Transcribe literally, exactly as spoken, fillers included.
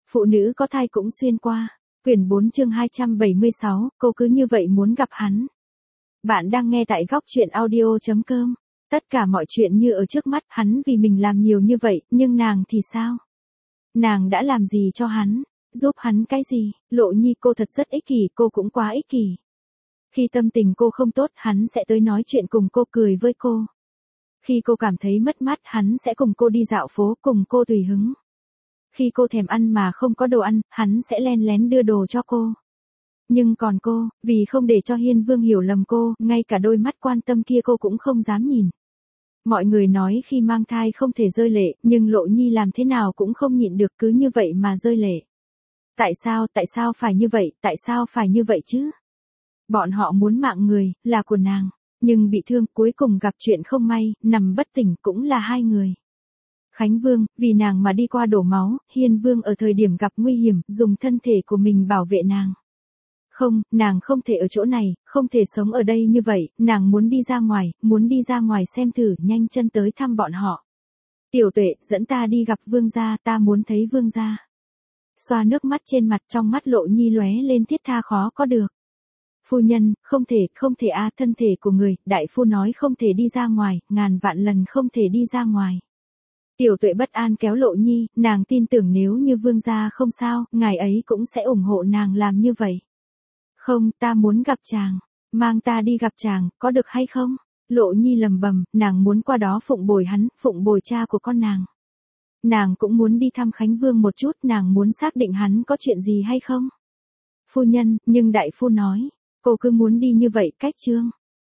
Phụ nữ có thai cũng xuyên qua. Quyển bốn chương hai trăm bảy mươi sáu, cô cứ như vậy muốn gặp hắn. Bạn đang nghe tại góc truyện audio chấm com. Tất cả mọi chuyện như ở trước mắt, hắn vì mình làm nhiều như vậy, nhưng nàng thì sao? Nàng đã làm gì cho hắn? Giúp hắn cái gì? Lộ Nhi, cô thật rất ích kỷ, cô cũng quá ích kỷ. Khi tâm tình cô không tốt, hắn sẽ tới nói chuyện cùng cô, cười với cô. Khi cô cảm thấy mất mát, hắn sẽ cùng cô đi dạo phố, cùng cô tùy hứng. Khi cô thèm ăn mà không có đồ ăn, hắn sẽ len lén đưa đồ cho cô. Nhưng còn cô, vì không để cho Hiên Vương hiểu lầm cô, ngay cả đôi mắt quan tâm kia cô cũng không dám nhìn. Mọi người nói khi mang thai không thể rơi lệ, nhưng Lộ Nhi làm thế nào cũng không nhịn được, cứ như vậy mà rơi lệ. Tại sao, tại sao phải như vậy, tại sao phải như vậy chứ? Bọn họ muốn mạng người, là của nàng. Nhưng bị thương, cuối cùng gặp chuyện không may, nằm bất tỉnh cũng là hai người. Khánh Vương, vì nàng mà đi qua đổ máu, Hiên Vương ở thời điểm gặp nguy hiểm, dùng thân thể của mình bảo vệ nàng. Không, nàng không thể ở chỗ này, không thể sống ở đây như vậy, nàng muốn đi ra ngoài, muốn đi ra ngoài xem thử, nhanh chân tới thăm bọn họ. Tiểu Tuệ, dẫn ta đi gặp Vương gia, ta muốn thấy Vương gia. Xoa nước mắt trên mặt, trong mắt Lộ Nhi lóe lên thiết tha khó có được. Phu nhân, không thể, không thể a, thân thể của người, đại phu nói không thể đi ra ngoài, ngàn vạn lần không thể đi ra ngoài. Tiểu Tuệ bất an kéo Lộ Nhi, nàng tin tưởng nếu như Vương gia không sao, ngài ấy cũng sẽ ủng hộ nàng làm như vậy. Không, ta muốn gặp chàng, mang ta đi gặp chàng, có được hay không? Lộ Nhi lầm bầm, nàng muốn qua đó phụng bồi hắn, phụng bồi cha của con nàng. Nàng cũng muốn đi thăm Khánh Vương một chút, nàng muốn xác định hắn có chuyện gì hay không. Phu nhân, nhưng đại phu nói, cô cứ muốn đi như vậy, cách trương.